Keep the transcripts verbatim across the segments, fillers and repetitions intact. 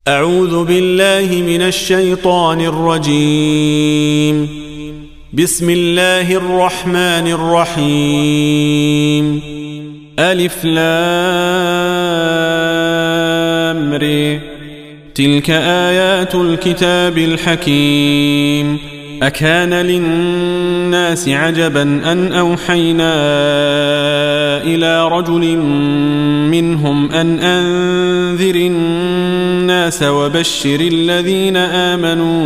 أعوذ بالله من الشيطان الرجيم. بسم الله الرحمن الرحيم. ألف لام ر. تلك آيات الكتاب الحكيم. أكان للناس عجبا أن أوحينا إلى رجل منهم أن أنذر الناس وبشر الذين آمنوا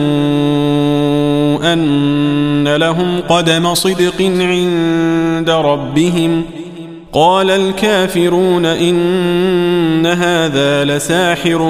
أن لهم قدم صدق عند ربهم. قال الكافرون إن هذا لساحر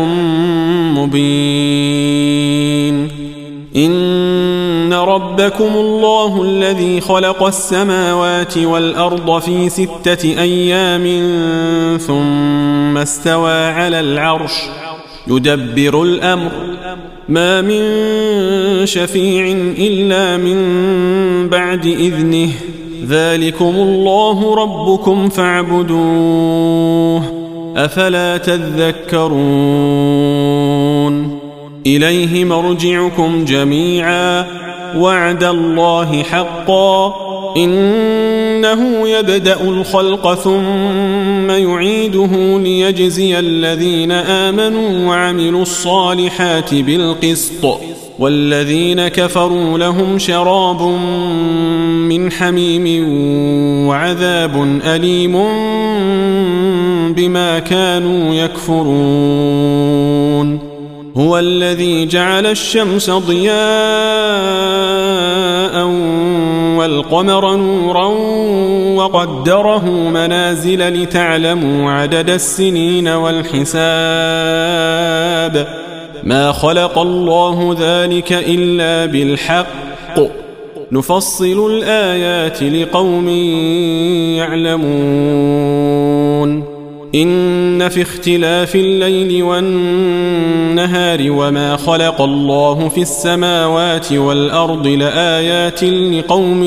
مبين. إن ربكم الله الذي خلق السماوات والأرض في ستة أيام ثم استوى على العرش يدبر الأمر ما من شفيع إلا من بعد إذنه ذلكم الله ربكم فاعبدوه أفلا تذكرون. إليه مرجعكم جميعا وعد الله حقا إنه يبدأ الخلق ثم يعيده ليجزي الذين آمنوا وعملوا الصالحات بالقسط والذين كفروا لهم شراب من حميم وعذاب أليم بما كانوا يكفرون. هو الذي جعل الشمس ضياء والقمر نورا وقدره منازل لتعلموا عدد السنين والحساب ما خلق الله ذلك إلا بالحق نفصل الآيات لقوم يعلمون. إن في اختلاف الليل والنهار وما خلق الله في السماوات والأرض لآيات لقوم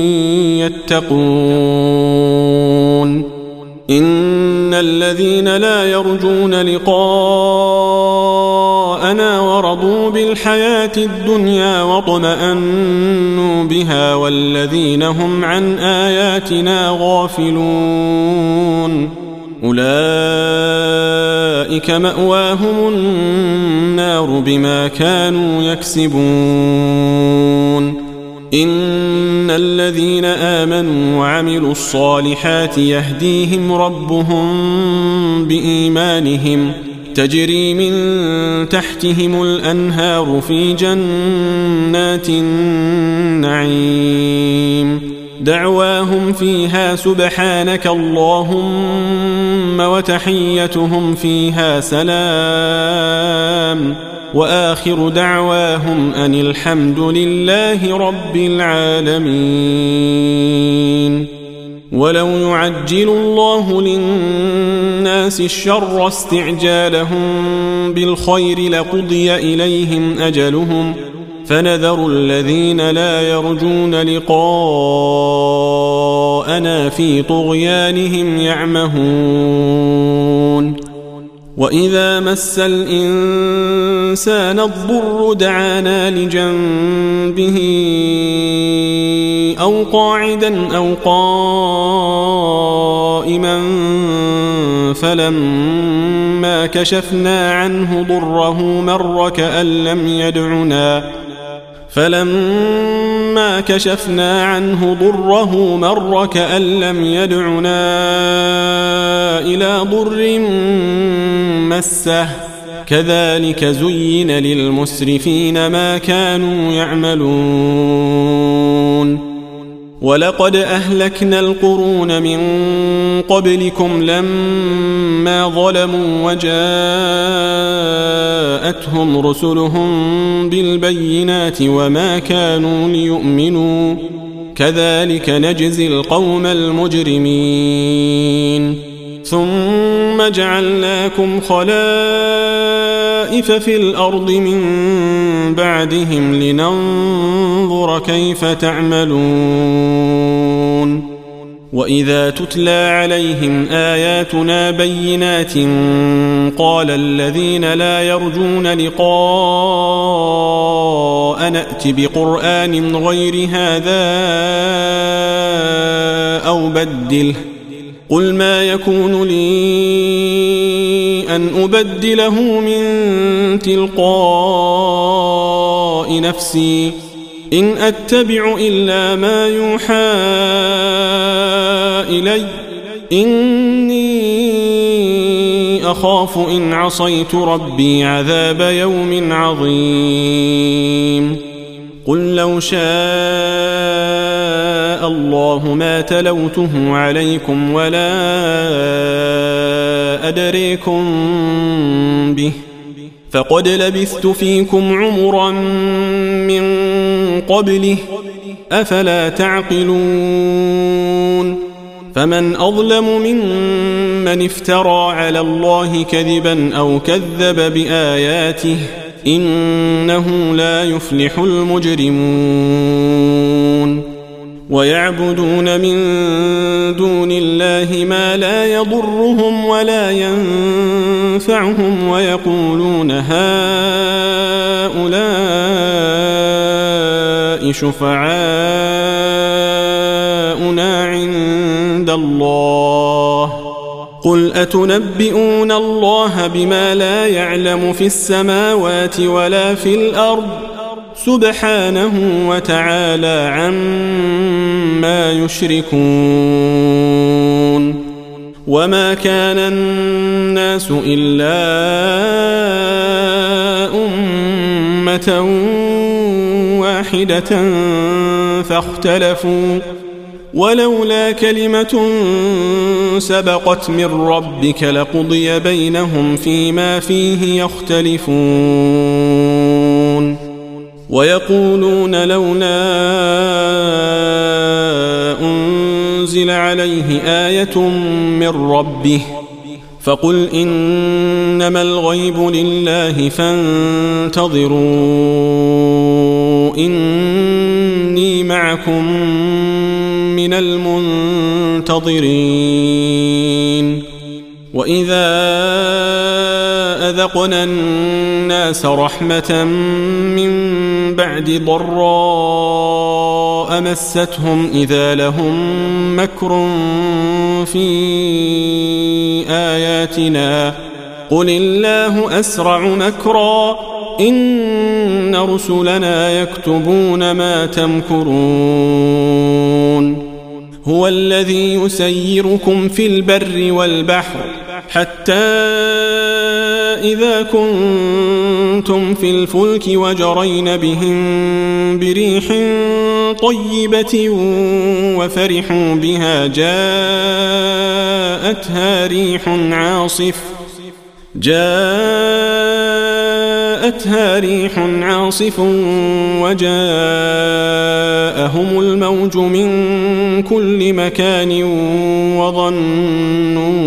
يتقون. إن الذين لا يرجون لقاءنا ورضوا بالحياة الدنيا واطمأنوا بها والذين هم عن آياتنا غافلون أولئك مأواهم النار بما كانوا يكسبون. إن الذين آمنوا وعملوا الصالحات يهديهم ربهم بإيمانهم تجري من تحتهم الأنهار في جنات النعيم دعواهم فيها سبحانك اللهم وتحيتهم فيها سلام وآخر دعواهم أن الحمد لله رب العالمين. ولو يعجل الله للناس الشر استعجالهم بالخير لقضي إليهم أجلهم فنذر الذين لا يرجون لقاءنا في طغيانهم يعمهون. وإذا مس الإنسان الضر دعانا لجنبه أو قاعدا أو قائما فلما كشفنا عنه ضره مر كأن لم يدعنا فلما كشفنا عنه ضره مر كأن لم يدعنا إلى ضر مسه كذلك زين للمسرفين ما كانوا يعملون. ولقد أهلكنا القرون من قبلكم لما ظلموا وجاءتهم رسلهم بالبينات وما كانوا ليؤمنوا كذلك نجزي القوم المجرمين. ثم جعلناكم خلائف في الأرض من بعدهم لننظر كيف تعملون. وإذا تتلى عليهم آياتنا بينات قال الذين لا يرجون لقاء نأت بقرآن غير هذا أو بدله قل ما يكون لي أن أبدله من تلقاء نفسي إن أتبع إلا ما يوحى إلي إني أخاف إن عصيت ربي عذاب يوم عظيم قل لو شاء الله ما تلوته عليكم ولا أدريكم به فقد لبثت فيكم عمرا من قبله أفلا تعقلون فمن أظلم ممن افترى على الله كذبا أو كذب بآياته إنه لا يفلح المجرمون ويعبدون من دون الله ما لا يضرهم ولا ينفعهم ويقولون هؤلاء شفعاؤنا عند الله قل أتنبئون الله بما لا يعلم في السماوات ولا في الأرض سبحانه وتعالى عما يشركون وما كان الناس إلا أمة واحدة فاختلفوا ولولا كلمة سبقت من ربك لقضي بينهم فيما فيه يختلفون ويقولون لولا أنزل عليه آية من ربه فقل إنما الغيب لله فانتظروا إني معكم من المنتظرين وإذا أذقنا الناس رحمة من بعد ضراء مستهم إذا لهم مكر في آياتنا قل الله أسرع مكرا إن رسلنا يكتبون ما تمكرون هو الذي يسيركم في البر والبحر حتى إذا كنتم في الفلك وجرين بهم بريح طيبة وفرحوا بها جاءتها ريح عاصف جاءتها ريح عاصف وجاءهم الموج من كل مكان وظنوا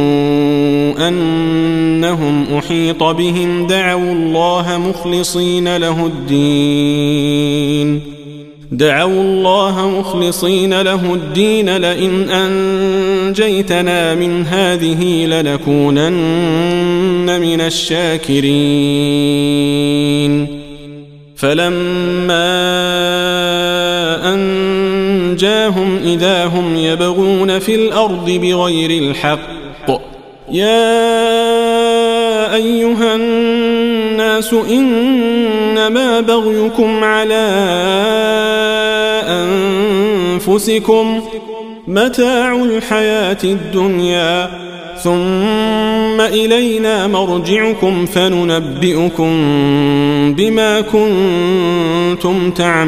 أنهم أحيط بهم دعوا الله مخلصين له الدين دعوا الله مخلصين له الدين لئن أنجيتنا من هذه لنكونن من الشاكرين فلما أنجاهم إذا هم يبغون في الأرض بغير الحق يا أيها الناس إنما بغيكم على أنفسكم متاع الحياة الدنيا ثم إلينا مرجعكم فننبئكم بما كنتم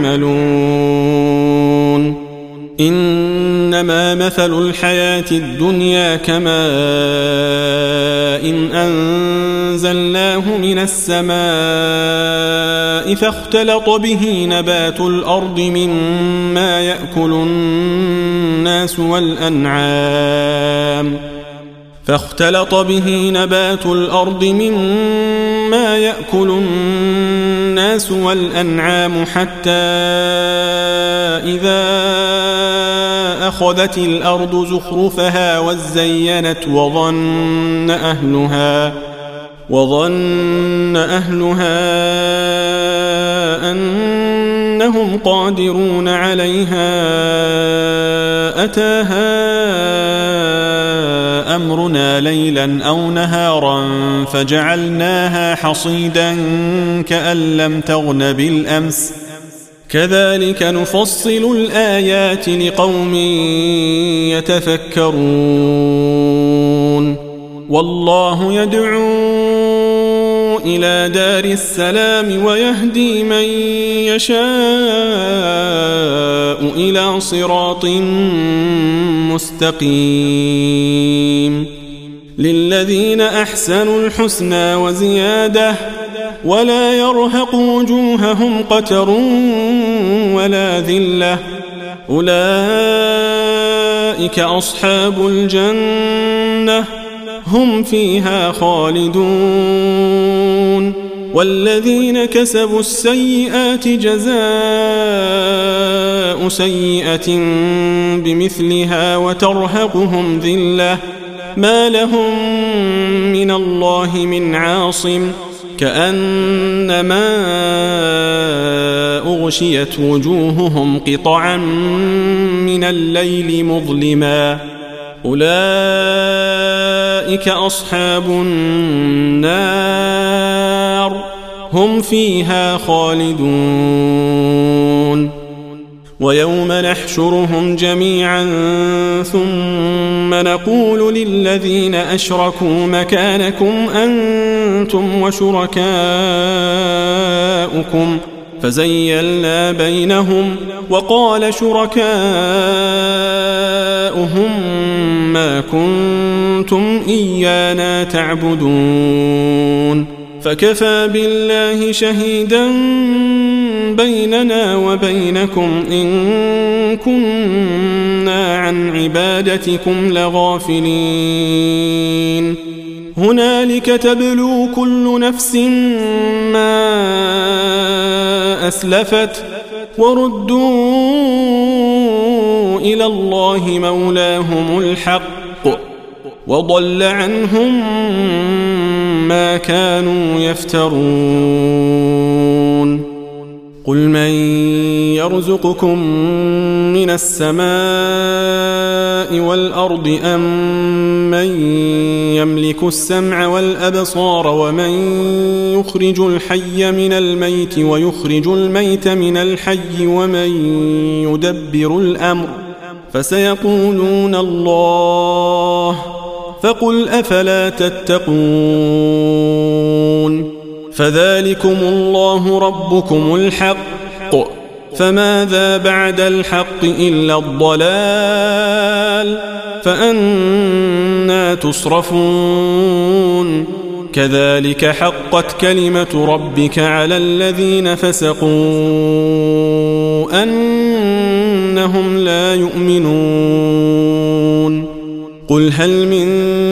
تعملون إنما مثل الحياة الدنيا كماء إن أنزلناه من السماء فاختلط به نبات الأرض مما يأكل الناس والأنعام فاختلط به نبات الأرض مما يأكل الناس والأنعام حتى إذا أخذت الأرض زخرفها وزينت وظن أهلها وظن أهلها أنهم قادرون عليها أتاها أمرنا ليلا أو نهارا فجعلناها حصيدا كأن لم تغن بالأمس كذلك نفصل الآيات لقوم يتفكرون والله يدعو إلى دار السلام ويهدي من يشاء إلى صراط مستقيم للذين أحسنوا الحسنى وزيادة ولا يرهق وجوههم قتر ولا ذلة أولئك أصحاب الجنة هم فيها خالدون والذين كسبوا السيئات جزاء سيئة بمثلها وترهقهم ذلة ما لهم من الله من عاصم كأنما أغشيت وجوههم قطعا من الليل مظلما أولئك أصحاب النار هم فيها خالدون ويوم نحشرهم جميعا ثم نقول للذين أشركوا مكانكم أنتم وشركاؤكم فزيلنا بينهم وقال شركاؤهم ما كنتم إيانا تعبدون فكفى بالله شهيدا بيننا وبينكم إن كنا عن عبادتكم لغافلين هنالك تبلو كل نفس ما أسلفت وردوا إلى الله مولاهم الحق وضل عنهم ما كانوا يفترون قل من يرزقكم من السماء والأرض أم من يملك السمع والأبصار ومن يخرج الحي من الميت ويخرج الميت من الحي ومن يدبر الأمر فسيقولون الله فقل أفلا تتقون فذلكم الله ربكم الحق فماذا بعد الحق إلا الضلال فأنى تصرفون كذلك حقت كلمة ربك على الذين فسقوا أنهم لا يؤمنون قل هل من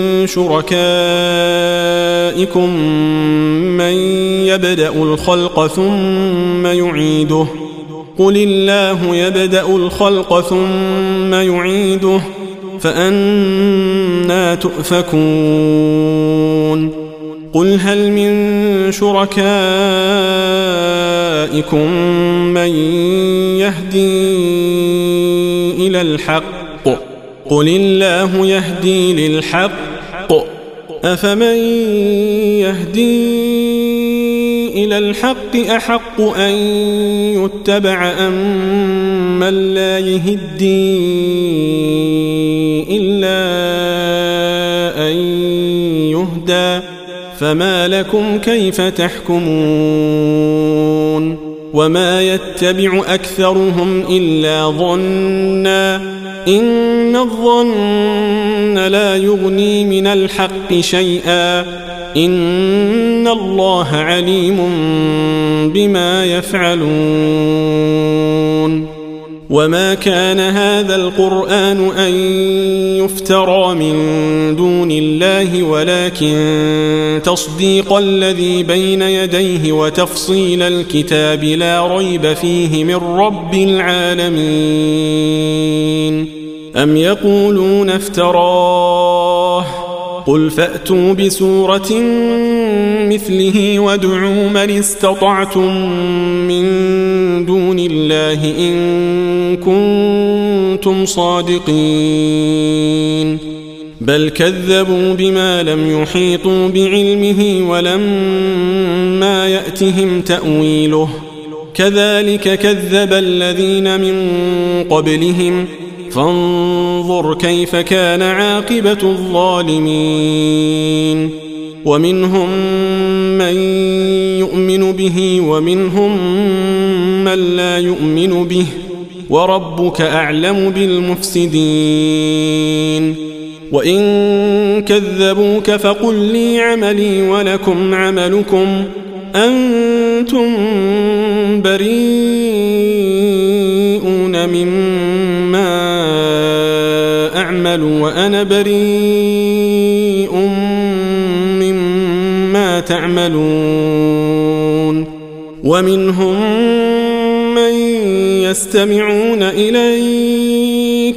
شركائكم من يبدأ الخلق ثم يعيده قل الله يبدأ الخلق ثم يعيده فأنى تؤفكون قل هل من شركائكم من يهدي إلى الحق قل الله يهدي للحق أفمن يهدي إلى الحق أحق أن يتبع أم من لا يهدي إلا أن يهدى فما لكم كيف تحكمون وما يتبع أكثرهم إلا ظنا إن الظن لا يغني من الحق شيئا إن الله عليم بما يفعلون وما كان هذا القرآن أن يفترى من دون الله ولكن تصديق الذي بين يديه وتفصيل الكتاب لا ريب فيه من رب العالمين أم يقولون افتراه قل فأتوا بسورة مثله وادعوا من استطعتم من دون الله إن كنتم صادقين بل كذبوا بما لم يحيطوا بعلمه ولما يأتهم تأويله كذلك كذب الذين من قبلهم فانظر كيف كان عاقبة الظالمين ومنهم من يؤمن به ومنهم من لا يؤمن به وربك أعلم بالمفسدين وإن كذبوك فقل لي عملي ولكم عملكم أنتم بريئون مما أعمل وأنا بريء مما تعملون ومنهم من يستمعون إليك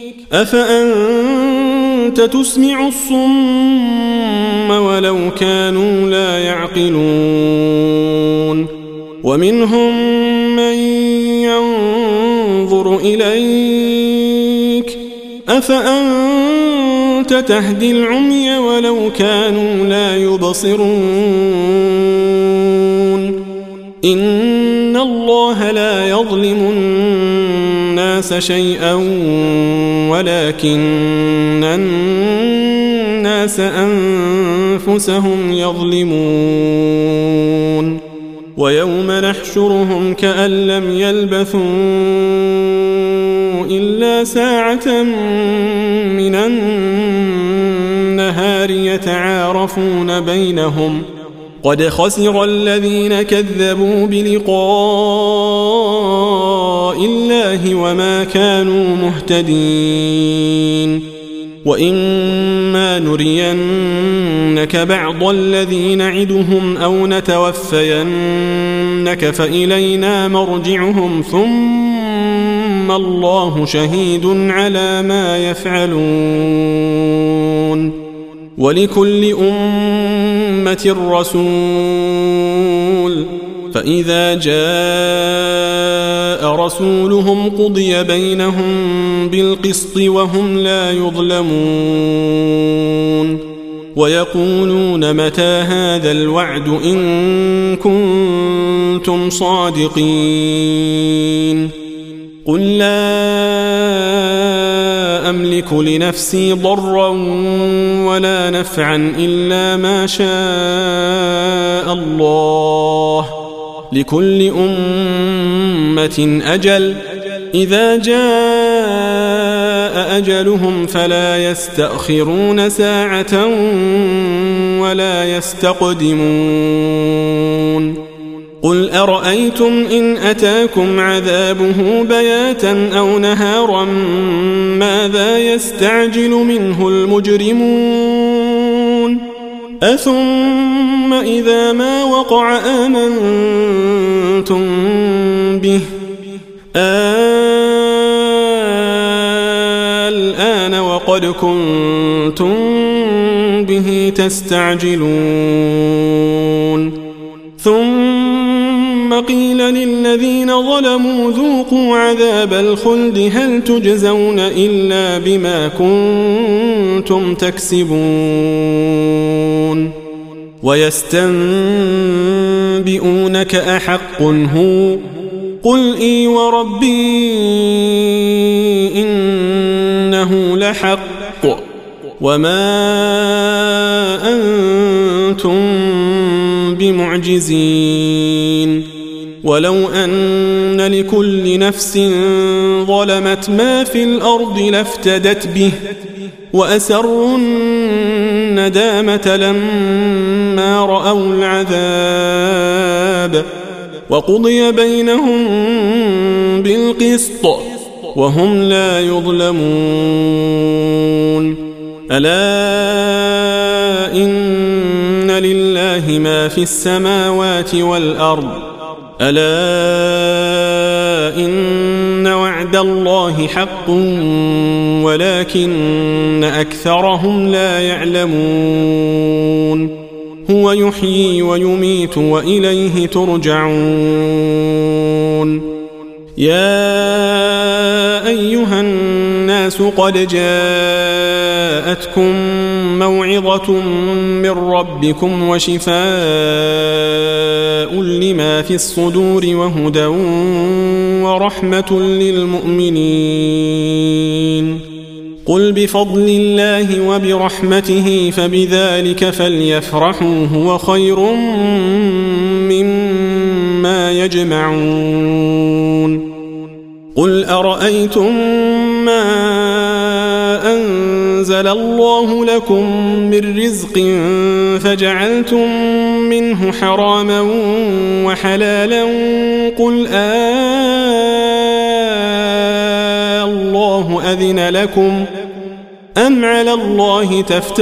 أفأنت تسمع الصم ولو كانوا لا يعقلون ومنهم من ينظر إليك أفأنت تهدي العمي ولو كانوا لا يبصرون إن الله لا يظلم الناس شيئا ولكن الناس أنفسهم يظلمون ويوم نحشرهم كأن لم يلبثوا إلا ساعة من النهار يتعارفون بينهم قد خسر الذين كذبوا بلقاء الله وما كانوا مهتدين وإما نرينك بعض الذي نعدهم أو نتوفينك فإلينا مرجعهم ثم الله شهيد على ما يفعلون ولكل أمة رسول فإذا جاء رسولهم قضي بينهم بالقسط وهم لا يظلمون ويقولون متى هذا الوعد إن كنتم صادقين قل لا أملك لنفسي ضرا ولا نفعا إلا ما شاء الله لكل أمة أجل إذا جاء أجلهم فلا يستأخرون ساعة ولا يستقدمون قل أرأيتم إن أتاكم عذابه بياتا أو نهارا ماذا يستعجل منه المجرمون أثم إذا ما وقع آمنتم به الآن وقد كنتم به تستعجلون ثم قيل للذين ظلموا ذوقوا عذاب الخلد هل تجزون إلا بما كنتم تكسبون ويستنبئونك أحق هو قل إي وربي إنه لحق وما أنتم بمعجزين ولو أن لكل نفس ظلمت ما في الأرض لافتدت به وأسروا الندامة لما رأوا العذاب وقضي بينهم بالقسط وهم لا يظلمون ألا إن لله ما في السماوات والأرض ألا إن وعد وعد الله حق ولكن أكثرهم لا يعلمون هو يحيي ويميت وإليه ترجعون يا أيها الناس قد جاءتكم موعظة من ربكم وشفاء لما في الصدور وهدى ورحمة للمؤمنين قل بفضل الله وبرحمته فبذلك فليفرحوا هو خير مما يجمعون قل أرأيتم ما أنزل الله لكم من رزق فجعلتم منه حراما وحلالا قل آه الله أذن لكم أم على الله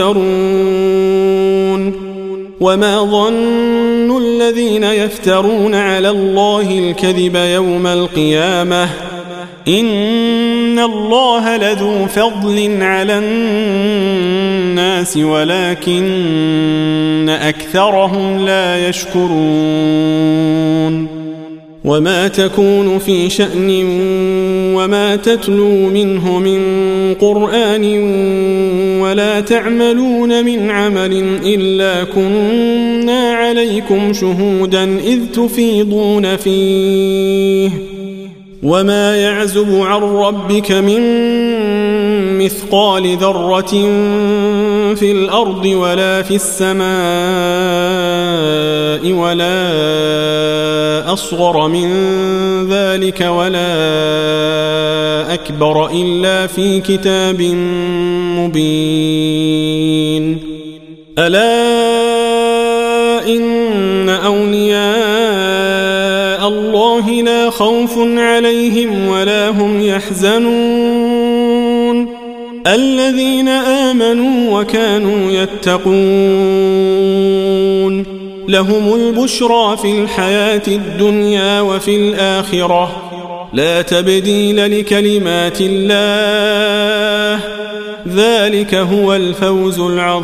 تفترون وما ظن الذين يفترون على الله الكذب يوم القيامة إن الله لذو فضل على الناس ولكن أكثرهم لا يشكرون وما تكون في شأن وما تتلو منه من قرآن ولا تعملون من عمل إلا كنا عليكم شهودا إذ تفيضون فيه وما يعزب عن ربك من مثقال ذرة في الأرض ولا في السماء ولا أصغر من ذلك ولا أكبر إلا في كتاب مبين ألا إن أولياء الله لا خوف عليهم ولا هم يحزنون الذين آمنوا وكانوا يتقون لهم البشرى في الحياة الدنيا وفي الآخرة لا تبديل لكلمات الله ذلك هو الفوز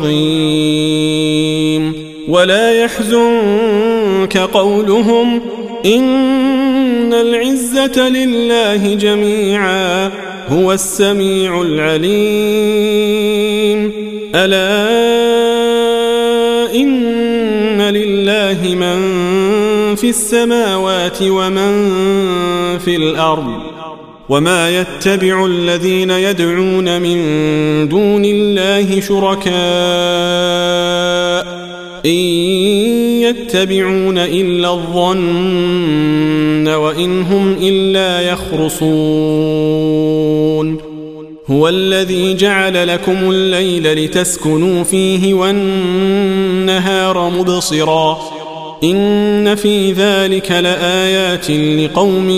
العظيم ولا يحزنك قولهم إن العزة لله جميعا هو السميع العليم ألا إن لله من في السماوات ومن في الأرض وما يتبع الذين يدعون من دون الله شركاء إن يتبعون إلا الظن وإن هم إلا يخرصون هو الذي جعل لكم الليل لتسكنوا فيه والنهار مبصرا إن في ذلك لآيات لقوم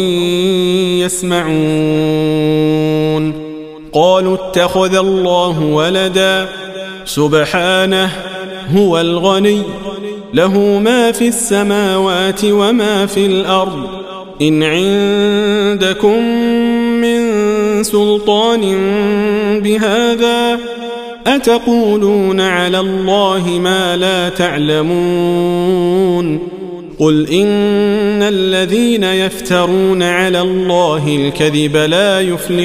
يسمعون قالوا اتخذ الله ولدا سبحانه هو الغني له ما في السماوات وما في الأرض إن عندكم من سلطان بهذا أتقولون على الله ما لا تعلمون قل إن الذين يفترون على الله الكذب لا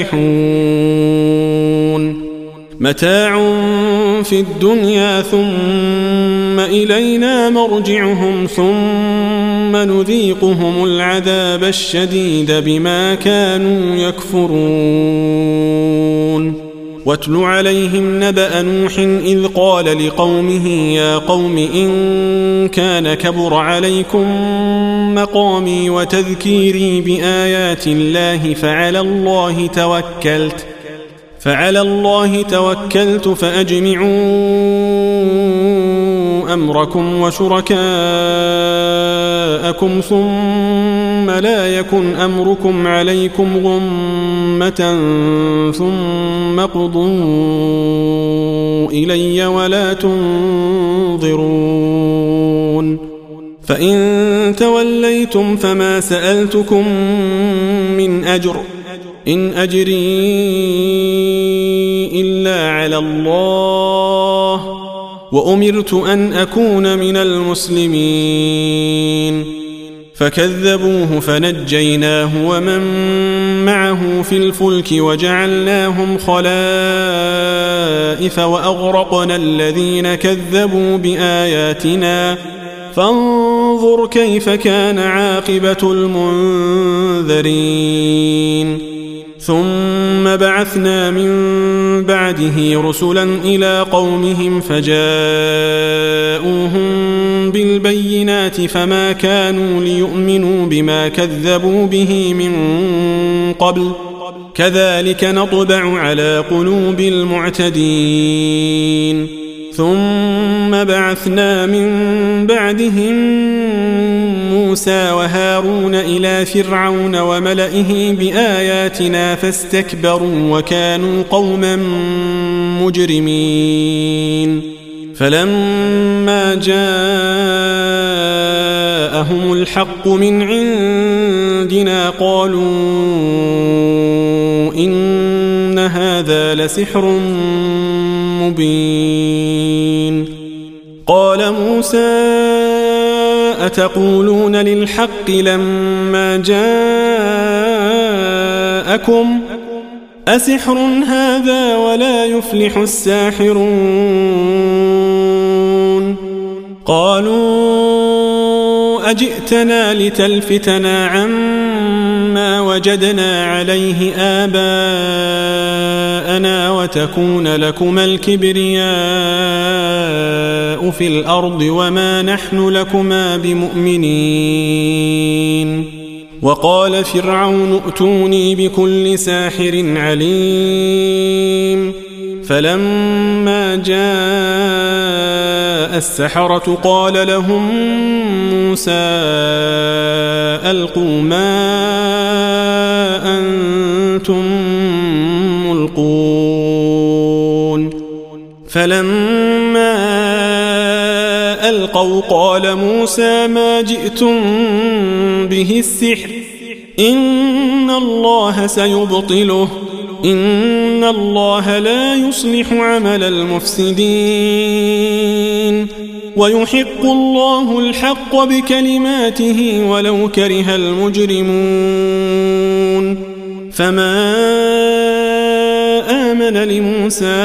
يفلحون متاع في الدنيا ثم إلينا مرجعهم ثم نذيقهم العذاب الشديد بما كانوا يكفرون واتل عليهم نبأ نوح إذ قال لقومه يا قوم إن كان كبر عليكم مقامي وتذكيري بآيات الله فعلى الله توكلت فعلى الله توكلت فأجمعوا أمركم وشركاءكم ثم لا يكن أمركم عليكم غمة ثم اقضوا إلي ولا تنظرون فإن توليتم فما سألتكم من أجر إن أجري إلا على الله وأمرت أن أكون من المسلمين فكذبوه فنجيناه ومن معه في الفلك وجعلناهم خلائف وأغرقنا الذين كذبوا بآياتنا فانظر كيف كان عاقبة المنذرين ثم بعثنا من بعده رسلا إلى قومهم فجاءوهم بالبينات فما كانوا ليؤمنوا بما كذبوا به من قبل كذلك نطبع على قلوب المعتدين ثم بعثنا من بعدهم موسى وهارون إلى فرعون وملئه بآياتنا فاستكبروا وكانوا قوما مجرمين فلما جاءهم الحق من عندنا قالوا إن هذا لسحر مبين قال موسى أتقولون للحق لما جاءكم أسحر هذا ولا يفلح الساحرون قالوا أجئتنا لتلفتنا عما وجدنا عليه آباءنا وتكون لكما الكبرياء في الأرض وما نحن لكما بمؤمنين وقال فرعون ائتوني بكل ساحر عليم فلما جاء السحرة قال لهم موسى ألقوا ما أنتم ملقون فلما ألقوا قال موسى ما جئتم به السحر إن الله سيبطله إن الله لا يصلح عمل المفسدين ويحق الله الحق بكلماته ولو كره المجرمون فما آمن لموسى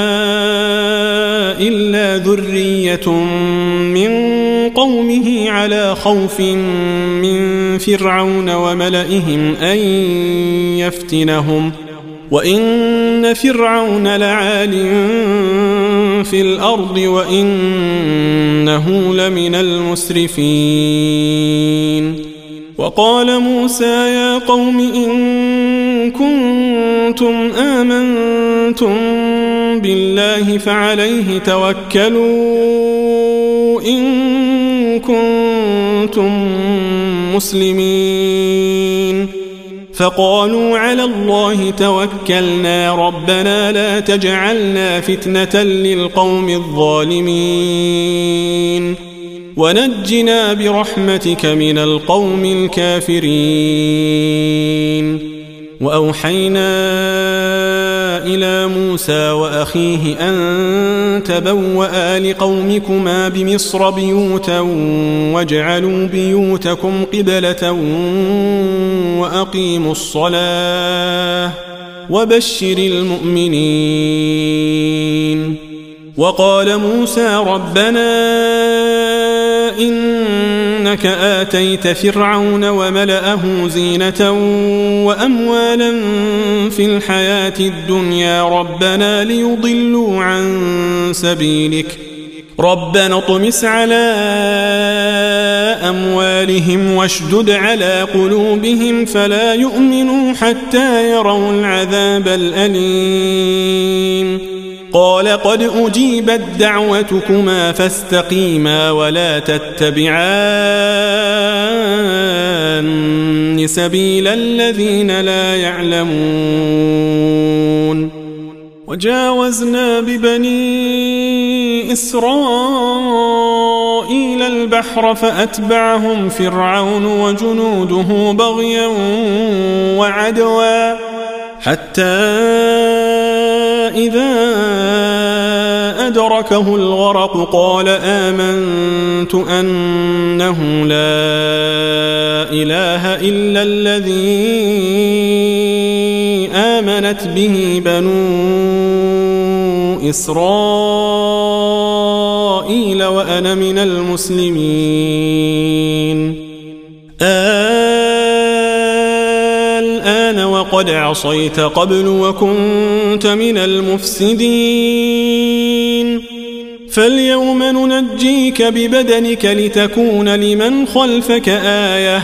إلا ذرية من قومه على خوف من فرعون وملئهم أن يفتنهم وإن فرعون لعال في الأرض وإنه لمن المسرفين وقال موسى يا قوم إن كنتم آمنتم بالله فعليه توكلوا إن كنتم مسلمين فقالوا على الله توكلنا ربنا لا تجعلنا فتنة للقوم الظالمين ونجنا برحمتك من القوم الكافرين وأوحينا إلى موسى وأخيه أن تبوأ لقومكما بمصر بيوتا واجعلوا بيوتكم قبلة وأقيموا الصلاة وبشر المؤمنين وقال موسى ربنا إنك آتيت فرعون وملأه زينة وأموالا في الحياة الدنيا ربنا ليضلوا عن سبيلك ربنا اطمس على أموالهم واشدد على قلوبهم فلا يؤمنوا حتى يروا العذاب الأليم قال قد أجيبت دعوتكما فاستقيما ولا تتبعان سبيل الذين لا يعلمون وجاوزنا ببني إسرائيل البحر البحر فأتبعهم فرعون وجنوده بغيا وعدوا حتى إذا أدركه الغرق قال آمنت أنه لا إله إلا الذي آمنت به بنو إسرائيل وأنا من المسلمين. الآن وقد عصيت قبل وكنت من المفسدين فاليوم ننجيك ببدنك لتكون لمن خلفك آية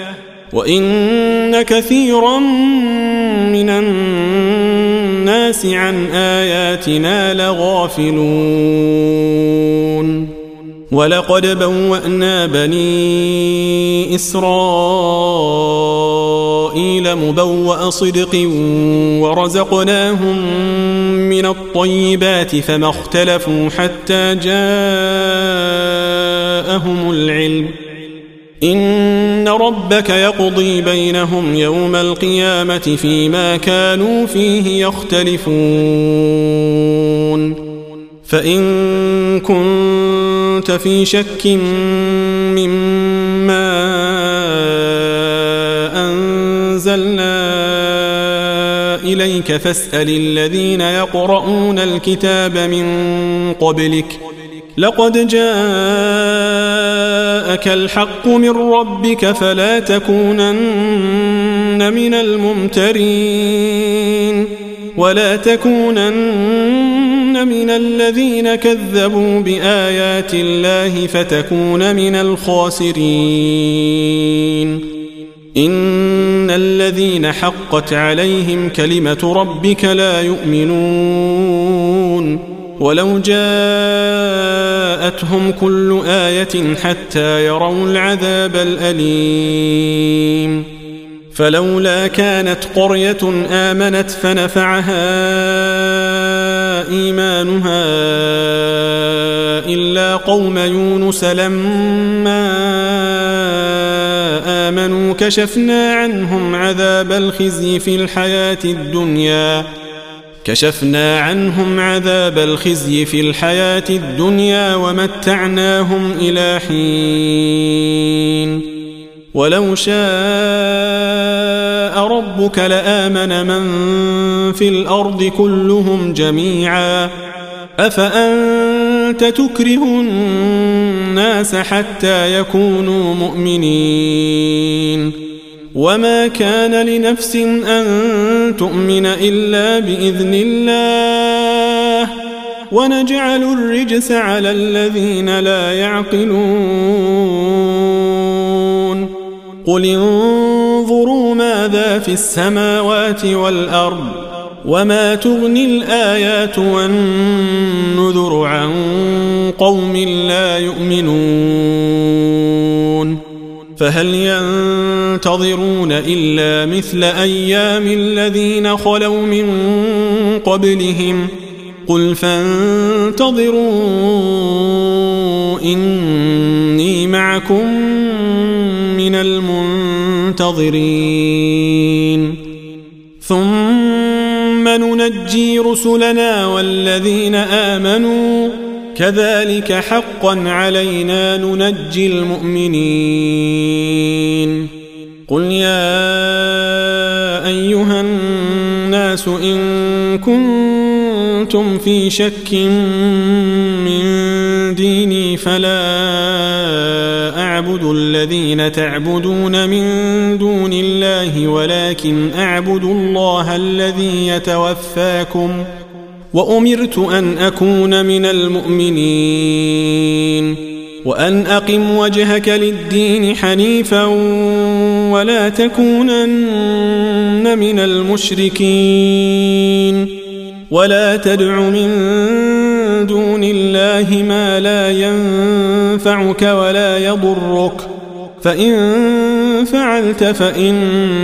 وإن كثيرا من الناس عن آياتنا لغافلون. ولقد بوأنا بني إسرائيل مبوأ صدق ورزقناهم من الطيبات فما اختلفوا حتى جاءهم العلم إن ربك يقضي بينهم يوم القيامة فيما كانوا فيه يختلفون. فإن كنت في شك مما أنزلنا إليك فاسأل الذين يقرؤون الكتاب من قبلك لقد جاءك الحق من ربك فلا تكونن من الممترين ولا تكونن من الذين كذبوا بآيات الله فتكون من الخاسرين. إن الذين حقت عليهم كلمة ربك لا يؤمنون ولو جاءتهم كل آية حتى يروا العذاب الأليم. فلولا كانت قرية آمنت فنفعها إيمانها إلا قوم يونس لما آمنوا كشفنا عنهم عذاب الخزي في الحياة الدنيا كشفنا عنهم عذاب الخزي في الحياة الدنيا ومتعناهم إلى حين. ولو شاء ربك لآمن من في الأرض كلهم جميعا أفأنت تكره الناس حتى يكونوا مؤمنين وما كان لنفس أن تؤمن إلا بإذن الله ونجعل الرجس على الذين لا يعقلون. قل انظروا ماذا في السماوات والأرض وما تغني الآيات والنذر عن قوم لا يؤمنون. فهل ينتظرون إلا مثل أيام الذين خلوا من قبلهم قل فانتظروا إني معكم من المنتظرين. ثم ننجي رسلنا والذين آمنوا كذلك حقا علينا ننجي المؤمنين. قل يا أيها الناس إن كنتم في شك من ديني فلا أعبد الذين تعبدون من دون الله ولكن أعبد الله الذي يتوفاكم وأمرت أن أكون من المؤمنين وأن أقم وجهك للدين حنيفا ولا تكونن من المشركين ولا تدع من دون الله ما لا ينفعك ولا يضرك فإن فعلت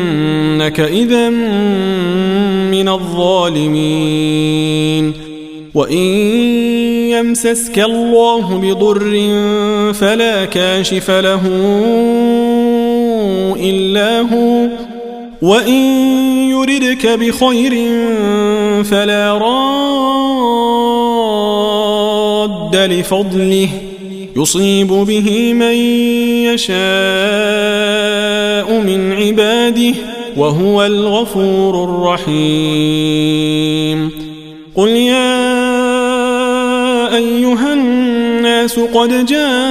فإنك إذن من الظالمين. وإن يمسسك الله بضر فلا كاشف له إلا هو وإن يردك بخير فلا راد لفضله يصيب به من يشاء من عباده وهو الغفور الرحيم قل يا أيها الناس قد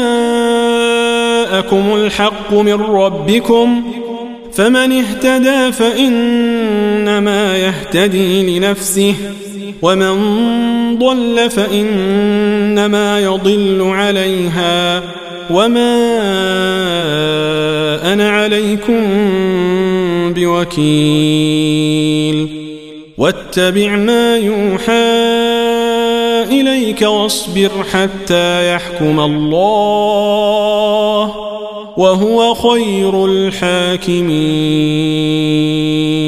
جاءكم الحق من ربكم فمن اهتدى فإنما يهتدي لنفسه ومن ضل فإنما يضل عليها وما أنا عليكم بوكيل واتبع ما يوحى إليك واصبر حتى يحكم الله وهو خير الحاكمين.